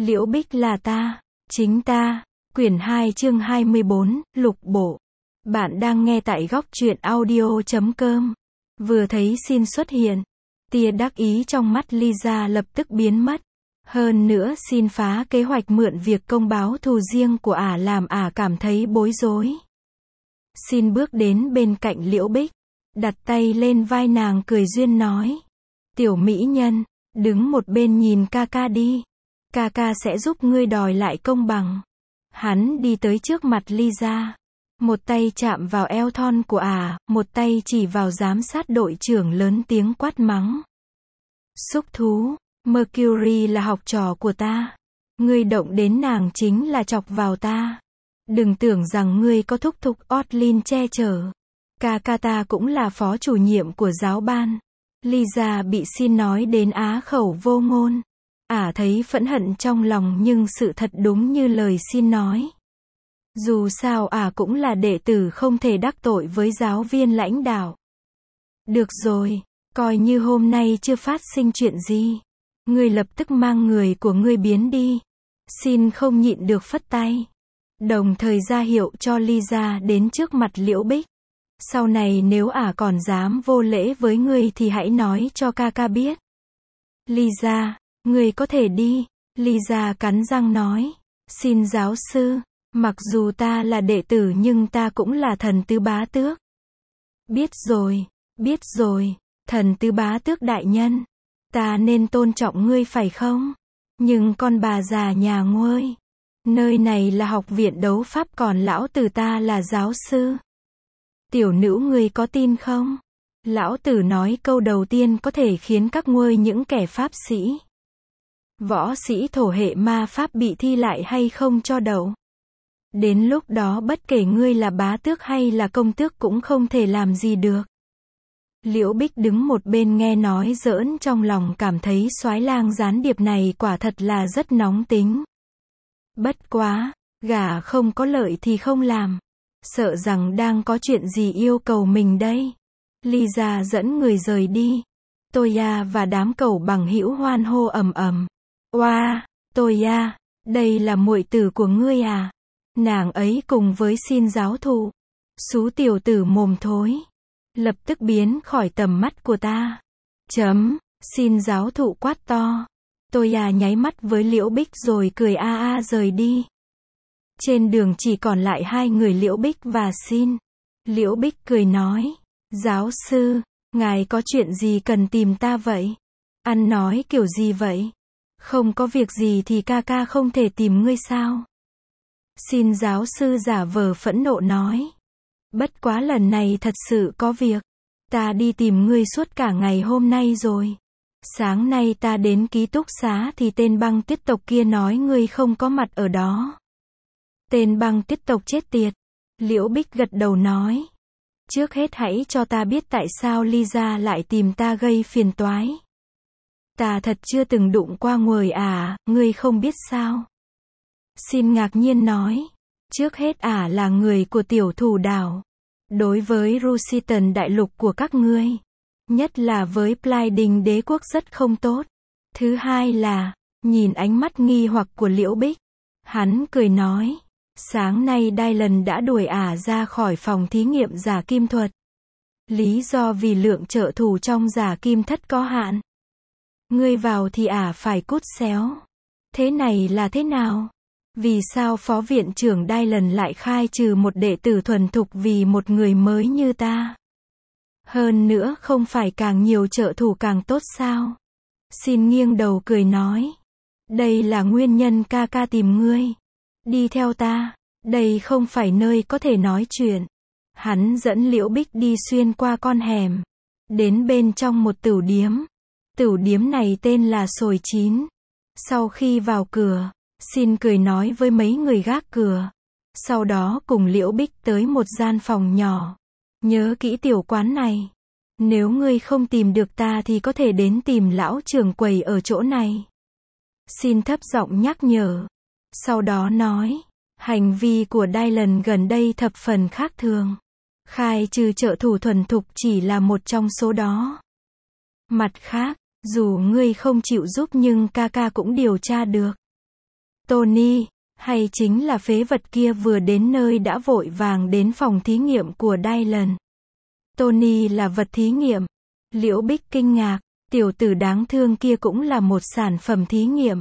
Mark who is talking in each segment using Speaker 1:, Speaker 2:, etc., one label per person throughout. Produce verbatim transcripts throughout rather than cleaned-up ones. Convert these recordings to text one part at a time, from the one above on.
Speaker 1: Liễu Bích là ta, chính ta. Quyển hai chương hai mươi bốn, lục bộ. Bạn đang nghe tại góc truyện audio chấm com. Vừa thấy xin xuất hiện, tia đắc ý trong mắt Lisa lập tức biến mất. Hơn nữa xin phá kế hoạch mượn việc công báo thù riêng của ả làm ả cảm thấy bối rối. Xin bước đến bên cạnh Liễu Bích, đặt tay lên vai nàng cười duyên nói. Tiểu mỹ nhân, đứng một bên nhìn ca ca đi. Ca ca sẽ giúp ngươi đòi lại công bằng. Hắn đi tới trước mặt Lisa. Một tay chạm vào eo thon của ả, một tay chỉ vào giám sát đội trưởng lớn tiếng quát mắng. Xúc thú, Mercury là học trò của ta. Ngươi động đến nàng chính là chọc vào ta. Đừng tưởng rằng ngươi có thúc thúc Otlin che chở. Ca ca ta cũng là phó chủ nhiệm của giáo ban. Lisa bị xin nói đến á khẩu vô ngôn. Ả thấy phẫn hận trong lòng nhưng sự thật đúng như lời xin nói. Dù sao ả cũng là đệ tử không thể đắc tội với giáo viên lãnh đạo. Được rồi, coi như hôm nay chưa phát sinh chuyện gì. Ngươi lập tức mang người của ngươi biến đi. Xin không nhịn được phất tay. Đồng thời ra hiệu cho Lisa đến trước mặt Liễu Bích. Sau này nếu ả còn dám vô lễ với ngươi thì hãy nói cho ca ca biết. Lisa, ngươi có thể đi. Lisa cắn răng nói. Xin giáo sư, mặc dù ta là đệ tử nhưng ta cũng là thần tứ bá tước. Biết rồi, biết rồi, thần tứ bá tước đại nhân. Ta nên tôn trọng ngươi phải không? Nhưng con bà già nhà nguôi. Nơi này là học viện đấu pháp còn lão tử ta là giáo sư. Tiểu nữ ngươi có tin không? Lão tử nói câu đầu tiên có thể khiến các ngươi những kẻ pháp sĩ, võ sĩ thổ hệ ma pháp bị thi lại hay không cho đậu. Đến lúc đó bất kể ngươi là bá tước hay là công tước cũng không thể làm gì được. Liễu Bích đứng một bên nghe nói giỡn trong lòng cảm thấy soái lang gián điệp này quả thật là rất nóng tính. Bất quá, gả không có lợi thì không làm. Sợ rằng đang có chuyện gì yêu cầu mình đây. Lisa dẫn người rời đi. Toya và đám cẩu bằng hữu hoan hô ầm ầm. Oa, Toya, đây là muội tử của ngươi à? Nàng ấy cùng với xin giáo thụ. Xú tiểu tử mồm thối. Lập tức biến khỏi tầm mắt của ta. Chấm, xin giáo thụ quát to. Toya nháy mắt với Liễu Bích rồi cười a a rời đi. Trên đường chỉ còn lại hai người Liễu Bích và xin. Liễu Bích cười nói. Giáo sư, ngài có chuyện gì cần tìm ta vậy? Ăn nói kiểu gì vậy? Không có việc gì thì ca ca không thể tìm ngươi sao? Xin giáo sư giả vờ phẫn nộ nói. Bất quá lần này thật sự có việc. Ta đi tìm ngươi suốt cả ngày hôm nay rồi. Sáng nay ta đến ký túc xá thì tên băng tiết tộc kia nói ngươi không có mặt ở đó. Tên băng tiết tộc chết tiệt. Liễu Bích gật đầu nói. Trước hết hãy cho ta biết tại sao Lisa lại tìm ta gây phiền toái. Ta thật chưa từng đụng qua nguồi à, ngươi không biết sao? Xin ngạc nhiên nói. Trước hết ả là người của tiểu thủ đảo. Đối với Rusiton đại lục của các ngươi, nhất là với Plaiding đế quốc rất không tốt. Thứ hai là, nhìn ánh mắt nghi hoặc của Liễu Bích. Hắn cười nói. Sáng nay Dylan đã đuổi ả ra khỏi phòng thí nghiệm giả kim thuật. Lý do vì lượng trợ thủ trong giả kim thất có hạn. Ngươi vào thì ả phải cút xéo. Thế này là thế nào? Vì sao phó viện trưởng Dylan lại khai trừ một đệ tử thuần thục vì một người mới như ta? Hơn nữa không phải càng nhiều trợ thủ càng tốt sao? Xin nghiêng đầu cười nói. Đây là nguyên nhân ca ca tìm ngươi. Đi theo ta. Đây không phải nơi có thể nói chuyện. Hắn dẫn Liễu Bích đi xuyên qua con hẻm. Đến bên trong một tửu điếm. Tửu điếm này tên là Sồi Chín. Sau khi vào cửa, xin cười nói với mấy người gác cửa. Sau đó cùng Liễu Bích tới một gian phòng nhỏ. Nhớ kỹ tiểu quán này. Nếu ngươi không tìm được ta thì có thể đến tìm lão trưởng quầy ở chỗ này. Xin thấp giọng nhắc nhở. Sau đó nói. Hành vi của Dylan gần đây thập phần khác thường. Khai trừ trợ thủ thuần thục chỉ là một trong số đó. Mặt khác, dù ngươi không chịu giúp nhưng ca ca cũng điều tra được. Tony, hay chính là phế vật kia vừa đến nơi đã vội vàng đến phòng thí nghiệm của Dylan? Tony là vật thí nghiệm. Liễu Bích kinh ngạc, tiểu tử đáng thương kia cũng là một sản phẩm thí nghiệm.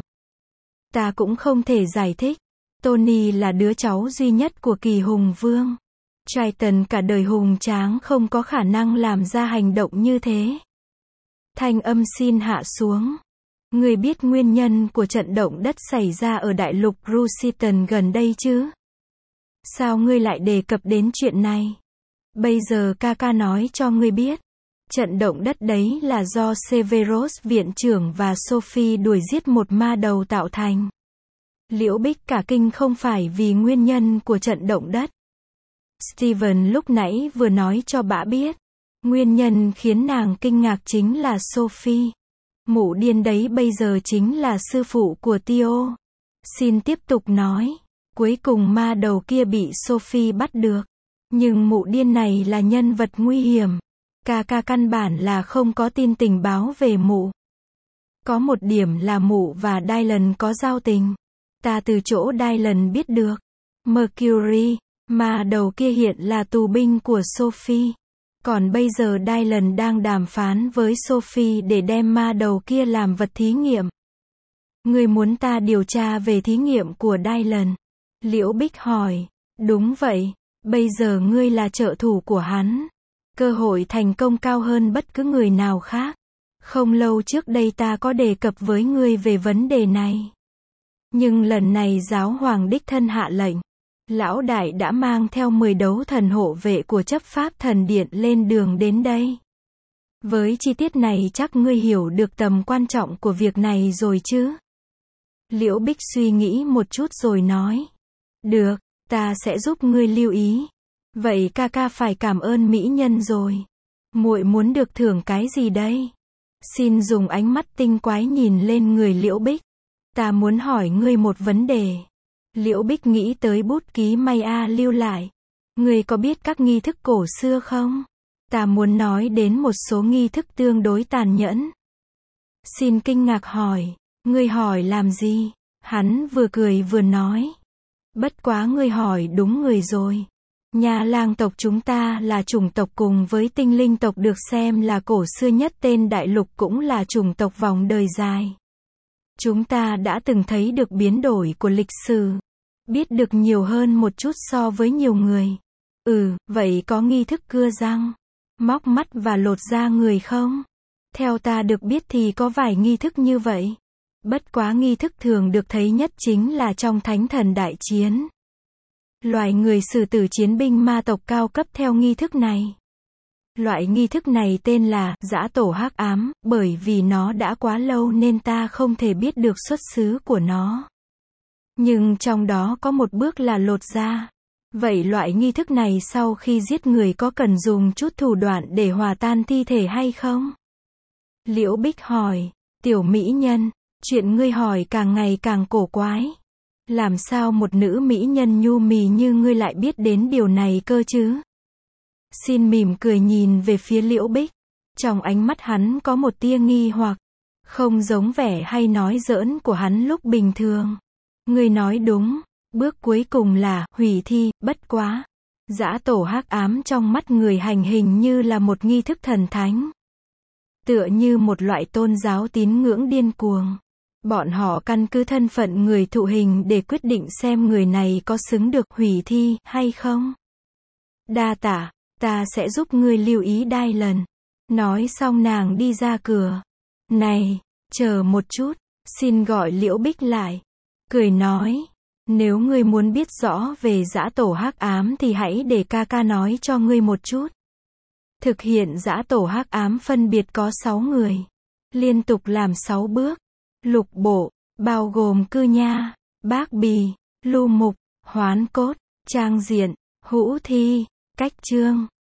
Speaker 1: Ta cũng không thể giải thích. Tony là đứa cháu duy nhất của Kỳ Hùng Vương. Triton cả đời hùng tráng không có khả năng làm ra hành động như thế. Thanh âm xin hạ xuống. Ngươi biết nguyên nhân của trận động đất xảy ra ở đại lục Rusiton gần đây chứ? Sao ngươi lại đề cập đến chuyện này? Bây giờ ca ca nói cho ngươi biết. Trận động đất đấy là do Severus viện trưởng và Sophie đuổi giết một ma đầu tạo thành. Liễu Bích cả kinh không phải vì nguyên nhân của trận động đất. Steven lúc nãy vừa nói cho bả biết. Nguyên nhân khiến nàng kinh ngạc chính là Sophie. Mụ điên đấy bây giờ chính là sư phụ của Theo. Xin tiếp tục nói. Cuối cùng ma đầu kia bị Sophie bắt được. Nhưng mụ điên này là nhân vật nguy hiểm. Ca ca căn bản là không có tin tình báo về mụ. Có một điểm là mụ và Dylan có giao tình. Ta từ chỗ Dylan biết được. Mercury, ma đầu kia hiện là tù binh của Sophie. Còn bây giờ Dylan đang đàm phán với Sophie để đem ma đầu kia làm vật thí nghiệm. Ngươi muốn ta điều tra về thí nghiệm của Dylan? Liễu Bích hỏi. Đúng vậy. Bây giờ ngươi là trợ thủ của hắn. Cơ hội thành công cao hơn bất cứ người nào khác. Không lâu trước đây ta có đề cập với ngươi về vấn đề này. Nhưng lần này giáo hoàng đích thân hạ lệnh. Lão đại đã mang theo mười đấu thần hộ vệ của chấp pháp thần điện lên đường đến đây. Với chi tiết này chắc ngươi hiểu được tầm quan trọng của việc này rồi chứ? Liễu Bích suy nghĩ một chút rồi nói. Được, ta sẽ giúp ngươi lưu ý. Vậy ca ca phải cảm ơn mỹ nhân rồi. Muội muốn được thưởng cái gì đây? Xin dùng ánh mắt tinh quái nhìn lên người Liễu Bích. Ta muốn hỏi ngươi một vấn đề. Liễu Bích nghĩ tới bút ký Maya lưu lại. Ngươi có biết các nghi thức cổ xưa không? Ta muốn nói đến một số nghi thức tương đối tàn nhẫn. Xin kinh ngạc hỏi. Ngươi hỏi làm gì? Hắn vừa cười vừa nói. Bất quá ngươi hỏi đúng người rồi. Nhà lang tộc chúng ta là chủng tộc cùng với tinh linh tộc được xem là cổ xưa nhất tên đại lục, cũng là chủng tộc vòng đời dài. Chúng ta đã từng thấy được biến đổi của lịch sử. Biết được nhiều hơn một chút so với nhiều người. Ừ, vậy có nghi thức cưa răng, móc mắt và lột da người không? Theo ta được biết thì có vài nghi thức như vậy. Bất quá nghi thức thường được thấy nhất chính là trong thánh thần đại chiến. Loài người xử tử chiến binh ma tộc cao cấp theo nghi thức này. Loại nghi thức này tên là giã tổ hắc ám, bởi vì nó đã quá lâu nên ta không thể biết được xuất xứ của nó. Nhưng trong đó có một bước là lột da. Vậy loại nghi thức này sau khi giết người có cần dùng chút thủ đoạn để hòa tan thi thể hay không? Liễu Bích hỏi. Tiểu mỹ nhân, chuyện ngươi hỏi càng ngày càng cổ quái. Làm sao một nữ mỹ nhân nhu mì như ngươi lại biết đến điều này cơ chứ? Xin mỉm cười nhìn về phía Liễu Bích. Trong ánh mắt hắn có một tia nghi hoặc. Không giống vẻ hay nói giỡn của hắn lúc bình thường. Ngươi nói đúng. Bước cuối cùng là hủy thi, bất quá. Giã tổ hắc ám trong mắt người hành hình như là một nghi thức thần thánh. Tựa như một loại tôn giáo tín ngưỡng điên cuồng. Bọn họ căn cứ thân phận người thụ hình để quyết định xem người này có xứng được hủy thi hay không. Đa tạ, ta sẽ giúp ngươi lưu ý Dylan. Nói xong nàng đi ra cửa. Này, chờ một chút, xin gọi Liễu Bích lại. Cười nói, nếu ngươi muốn biết rõ về giã tổ hắc ám thì hãy để ca ca nói cho ngươi một chút. Thực hiện giã tổ hắc ám phân biệt có sáu người. Liên tục làm sáu bước. Lục bộ, bao gồm cư nha, bác bì, lưu mục, hoán cốt, trang diện, hữu thi, cách chương.